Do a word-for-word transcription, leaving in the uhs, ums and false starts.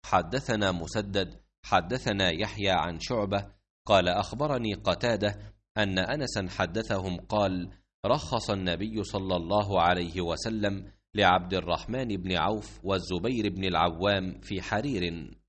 حدثنا مسدد حدثنا يحيى عن شعبة قال أخبرني قتادة أن أنسا حدثهم قال رخص النبي صلى الله عليه وسلم لعبد الرحمن بن عوف والزبير بن العوام في حرير.